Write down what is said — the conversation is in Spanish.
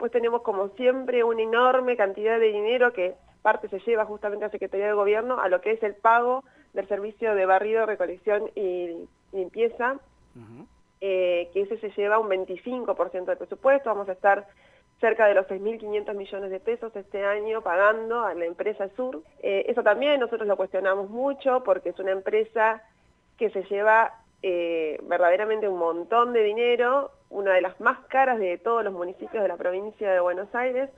después tenemos como siempre una enorme cantidad de dinero que parte se lleva justamente a Secretaría de Gobierno a lo que es el pago del servicio de barrido, recolección y limpieza, que ese se lleva un 25% del presupuesto. Vamos a estar cerca de los 6.500 millones de pesos este año pagando a la empresa Sur. Eso también nosotros lo cuestionamos mucho porque es una empresa que se lleva verdaderamente un montón de dinero, una de las más caras de todos los municipios de la provincia de Buenos Aires,